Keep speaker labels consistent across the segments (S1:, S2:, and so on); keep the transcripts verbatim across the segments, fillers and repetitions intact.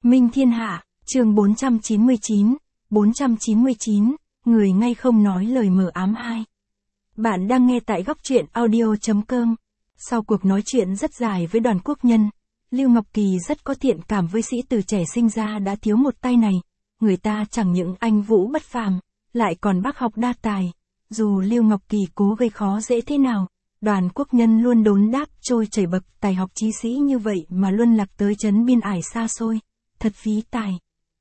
S1: Minh Thiên Hạ, chương bốn trăm chín mươi chín, bốn trăm chín mươi chín, người ngay không nói lời mờ ám hai. Bạn đang nghe tại góc truyện audio chấm com. Sau cuộc nói chuyện rất dài với Đoàn Quốc Nhân, Lưu Ngọc Kỳ rất có thiện cảm với sĩ tử trẻ sinh ra đã thiếu một tay này. Người ta chẳng những anh vũ bất phàm, lại còn bác học đa tài. Dù Lưu Ngọc Kỳ cố gây khó dễ thế nào, Đoàn Quốc Nhân luôn đốn đáp trôi chảy bậc tài học chí sĩ như vậy mà luân lạc tới trấn biên ải xa xôi. Thật phí tài.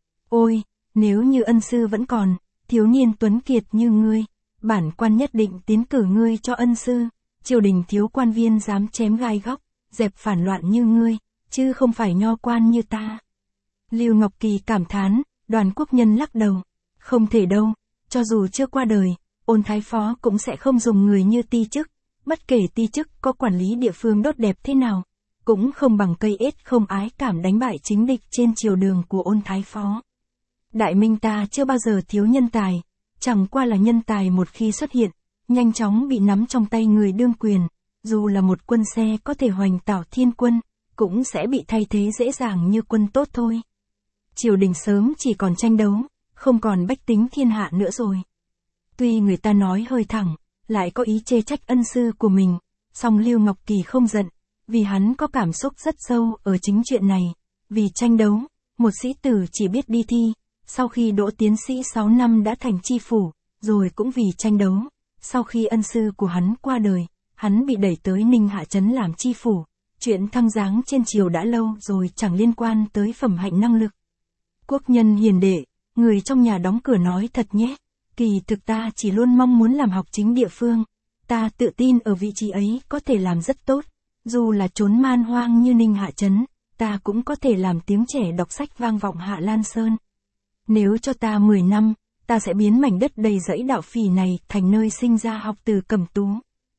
S1: Ôi, nếu như ân sư vẫn còn, thiếu niên tuấn kiệt như ngươi, bản quan nhất định tiến cử ngươi cho ân sư. Triều đình thiếu quan viên dám chém gai góc, dẹp phản loạn như ngươi, chứ không phải nho quan như ta. Lưu Ngọc Kỳ cảm thán, Đoàn Quốc Nhân lắc đầu. Không thể đâu, cho dù chưa qua đời, Ôn Thái Phó cũng sẽ không dùng người như ti chức. Bất kể ti chức có quản lý địa phương tốt đẹp thế nào, cũng không bằng cây ết không ái cảm đánh bại chính địch trên triều đường của Ôn Thái Phó. Đại Minh ta chưa bao giờ thiếu nhân tài, chẳng qua là nhân tài một khi xuất hiện, nhanh chóng bị nắm trong tay người đương quyền, dù là một quân xe có thể hoành tảo thiên quân, cũng sẽ bị thay thế dễ dàng như quân tốt thôi. Triều đình sớm chỉ còn tranh đấu, không còn bách tính thiên hạ nữa rồi. Tuy người ta nói hơi thẳng, lại có ý chê trách ân sư của mình, song Lưu Ngọc Kỳ không giận, vì hắn có cảm xúc rất sâu ở chính chuyện này. Vì tranh đấu, một sĩ tử chỉ biết đi thi, sau khi đỗ tiến sĩ sáu năm đã thành tri phủ, rồi cũng vì tranh đấu, sau khi ân sư của hắn qua đời, hắn bị đẩy tới Ninh Hạ Trấn làm tri phủ. Chuyện thăng giáng trên triều đã lâu rồi chẳng liên quan tới phẩm hạnh năng lực. Quốc Nhân hiền đệ, người trong nhà đóng cửa nói thật nhé. Kỳ thực ta chỉ luôn mong muốn làm học chính địa phương, ta tự tin ở vị trí ấy có thể làm rất tốt, dù là trốn man hoang như Ninh Hạ Trấn, ta cũng có thể làm tiếng trẻ đọc sách vang vọng Hạ Lan Sơn. Nếu cho ta mười năm, ta sẽ biến mảnh đất đầy rẫy đạo phỉ này thành nơi sinh ra học từ Cẩm Tú.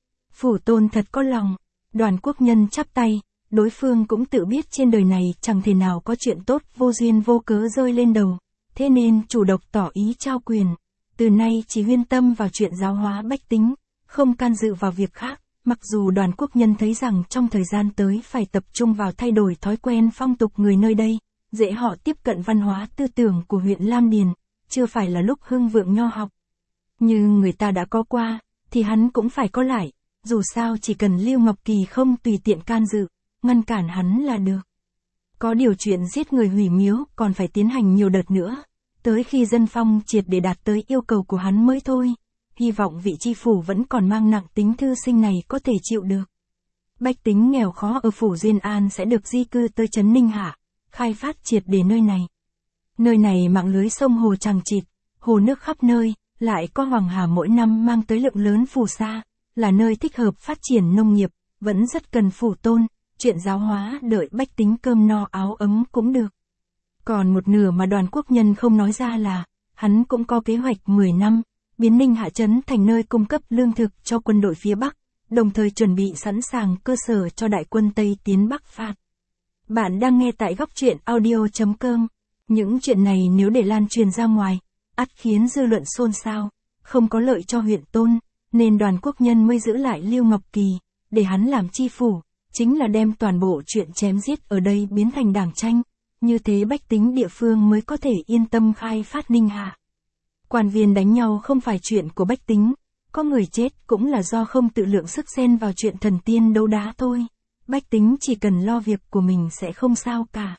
S1: Phủ Tôn thật có lòng. Đoàn Quốc Nhân chắp tay, đối phương cũng tự biết trên đời này chẳng thể nào có chuyện tốt vô duyên vô cớ rơi lên đầu, thế nên chủ động tỏ ý trao quyền. Từ nay chỉ huyên tâm vào chuyện giáo hóa bách tính, không can dự vào việc khác. Mặc dù Đoàn Quốc Nhân thấy rằng trong thời gian tới phải tập trung vào thay đổi thói quen phong tục người nơi đây, dễ họ tiếp cận văn hóa tư tưởng của huyện Lam Điền, chưa phải là lúc hưng vượng nho học. Nhưng người ta đã có qua, thì hắn cũng phải có lại, dù sao chỉ cần Lưu Ngọc Kỳ không tùy tiện can dự, ngăn cản hắn là được. Có điều chuyện giết người hủy miếu còn phải tiến hành nhiều đợt nữa, tới khi dân phong triệt để đạt tới yêu cầu của hắn mới thôi. Hy vọng vị tri phủ vẫn còn mang nặng tính thư sinh này có thể chịu được. Bách tính nghèo khó ở phủ Duyên An sẽ được di cư tới trấn Ninh Hạ, khai phát triệt để nơi này. Nơi này mạng lưới sông hồ chằng chịt, hồ nước khắp nơi, lại có Hoàng Hà mỗi năm mang tới lượng lớn phù sa, là nơi thích hợp phát triển nông nghiệp, vẫn rất cần Phủ Tôn, chuyện giáo hóa đợi bách tính cơm no áo ấm cũng được. Còn một nửa mà Đoàn Quốc Nhân không nói ra là, hắn cũng có kế hoạch mười năm, biến Ninh Hạ Trấn thành nơi cung cấp lương thực cho quân đội phía Bắc, đồng thời chuẩn bị sẵn sàng cơ sở cho đại quân Tây tiến Bắc phạt. Bạn đang nghe tại góc truyện audio chấm com. Những chuyện này nếu để lan truyền ra ngoài, ắt khiến dư luận xôn xao, không có lợi cho huyện Tôn, nên Đoàn Quốc Nhân mới giữ lại Lưu Ngọc Kỳ, để hắn làm tri phủ, chính là đem toàn bộ chuyện chém giết ở đây biến thành đảng tranh, như thế bách tính địa phương mới có thể yên tâm khai phát Ninh Hạ. Quan viên đánh nhau không phải chuyện của bách tính, có người chết cũng là do không tự lượng sức xen vào chuyện thần tiên đấu đá thôi, bách tính chỉ cần lo việc của mình sẽ không sao cả.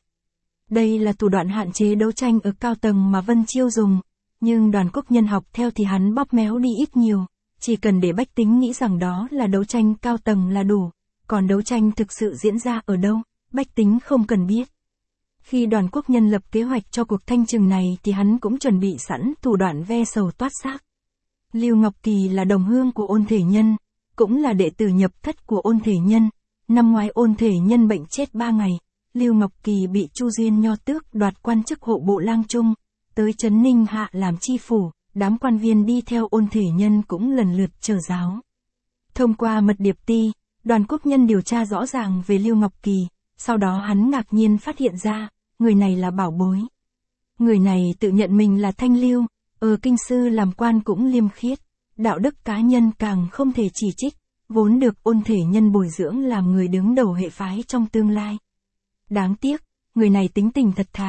S1: Đây là thủ đoạn hạn chế đấu tranh ở cao tầng mà Vân Chiêu dùng, nhưng Đoàn Quốc Nhân học theo thì hắn bóp méo đi ít nhiều, chỉ cần để bách tính nghĩ rằng đó là đấu tranh cao tầng là đủ, còn đấu tranh thực sự diễn ra ở đâu, bách tính không cần biết. Khi Đoàn Quốc Nhân lập kế hoạch cho cuộc thanh trừng này thì hắn cũng chuẩn bị sẵn thủ đoạn ve sầu toát xác. Lưu Ngọc Kỳ là đồng hương của Ôn Thể Nhân, cũng là đệ tử nhập thất của Ôn Thể Nhân. Năm ngoái Ôn Thể Nhân bệnh chết ba ngày, Lưu Ngọc Kỳ bị Chu Duyên Nho tước đoạt quan chức hộ bộ lang trung, tới trấn Ninh Hạ làm tri phủ, đám quan viên đi theo Ôn Thể Nhân cũng lần lượt trở giáo. Thông qua mật điệp ti, Đoàn Quốc Nhân điều tra rõ ràng về Lưu Ngọc Kỳ, sau đó hắn ngạc nhiên phát hiện ra, người này là bảo bối. Người này tự nhận mình là thanh lưu, ở kinh sư làm quan cũng liêm khiết, đạo đức cá nhân càng không thể chỉ trích, vốn được Ôn Thể Nhân bồi dưỡng làm người đứng đầu hệ phái trong tương lai. Đáng tiếc, người này tính tình thật thà,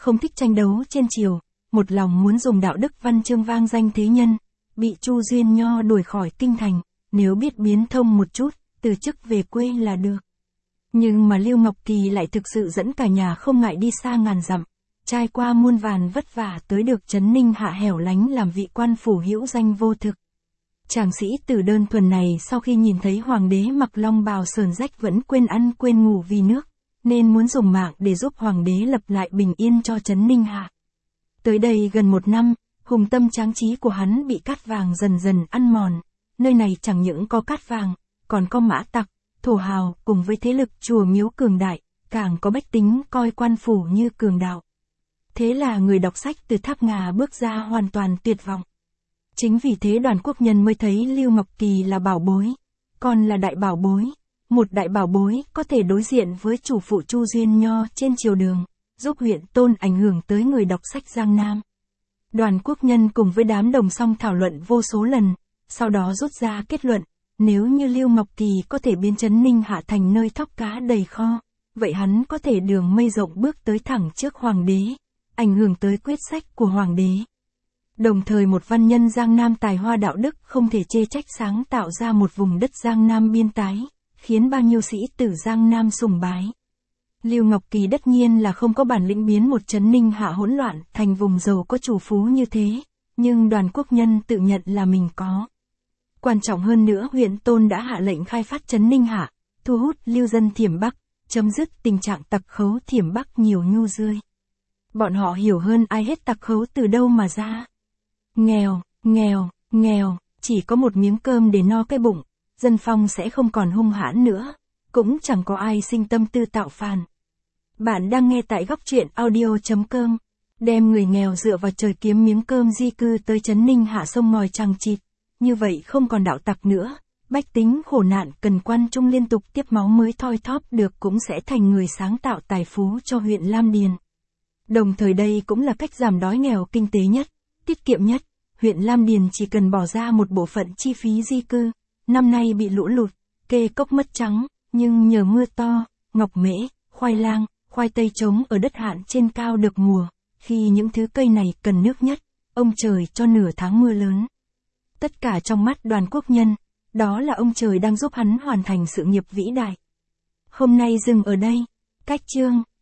S1: không thích tranh đấu trên triều, một lòng muốn dùng đạo đức văn chương vang danh thế nhân, bị Chu Duyên Nho đuổi khỏi kinh thành, nếu biết biến thông một chút, từ chức về quê là được. Nhưng mà Lưu Ngọc Kỳ lại thực sự dẫn cả nhà không ngại đi xa ngàn dặm, trải qua muôn vàn vất vả tới được trấn Ninh Hạ hẻo lánh làm vị quan phủ hữu danh vô thực. Chàng sĩ tử đơn thuần này sau khi nhìn thấy hoàng đế mặc long bào sờn rách vẫn quên ăn quên ngủ vì nước, nên muốn dùng mạng để giúp hoàng đế lập lại bình yên cho trấn Ninh Hạ. Tới đây gần một năm, hùng tâm tráng trí của hắn bị cát vàng dần dần ăn mòn, nơi này chẳng những có cát vàng, còn có mã tặc, thổ hào cùng với thế lực chùa miếu cường đại, càng có bách tính coi quan phủ như cường đạo. Thế là người đọc sách từ Tháp Ngà bước ra hoàn toàn tuyệt vọng. Chính vì thế Đoàn Quốc Nhân mới thấy Lưu Ngọc Kỳ là bảo bối, còn là đại bảo bối, một đại bảo bối có thể đối diện với chủ phụ Chu Duyên Nho trên triều đường, giúp huyện Tôn ảnh hưởng tới người đọc sách Giang Nam. Đoàn Quốc Nhân cùng với đám đồng song thảo luận vô số lần, sau đó rút ra kết luận, nếu như Lưu Ngọc Kỳ có thể biến trấn Ninh Hạ thành nơi thóc cá đầy kho, vậy hắn có thể đường mây rộng bước tới thẳng trước hoàng đế, ảnh hưởng tới quyết sách của hoàng đế. Đồng thời một văn nhân Giang Nam tài hoa đạo đức không thể chê trách sáng tạo ra một vùng đất Giang Nam biên tái, khiến bao nhiêu sĩ tử Giang Nam sùng bái. Lưu Ngọc Kỳ tất nhiên là không có bản lĩnh biến một trấn Ninh Hạ hỗn loạn thành vùng giàu có chủ phú như thế, nhưng Đoàn Quốc Nhân tự nhận là mình có. Quan trọng hơn nữa huyện Tôn đã hạ lệnh khai phát trấn Ninh Hạ, thu hút lưu dân Thiểm Bắc, chấm dứt tình trạng tặc khấu Thiểm Bắc nhiều nhu rươi. Bọn họ hiểu hơn ai hết tặc khấu từ đâu mà ra. Nghèo, nghèo, nghèo, chỉ có một miếng cơm để no cái bụng, dân phong sẽ không còn hung hãn nữa, cũng chẳng có ai sinh tâm tư tạo phản. Bạn đang nghe tại góc truyện audio chấm com, đem người nghèo dựa vào trời kiếm miếng cơm di cư tới trấn Ninh Hạ sông ngòi chằng chịt, như vậy không còn đạo tặc nữa, bách tính khổ nạn cần quan trung liên tục tiếp máu mới thoi thóp được cũng sẽ thành người sáng tạo tài phú cho huyện Lam Điền. Đồng thời đây cũng là cách giảm đói nghèo kinh tế nhất, tiết kiệm nhất, huyện Lam Điền chỉ cần bỏ ra một bộ phận chi phí di cư, năm nay bị lũ lụt, kê cốc mất trắng, nhưng nhờ mưa to, ngọc mễ, khoai lang, khoai tây trống ở đất hạn trên cao được mùa, khi những thứ cây này cần nước nhất, ông trời cho nửa tháng mưa lớn. Tất cả trong mắt Đoàn Quốc Nhân, đó là ông trời đang giúp hắn hoàn thành sự nghiệp vĩ đại. Hôm nay dừng ở đây, cách chương.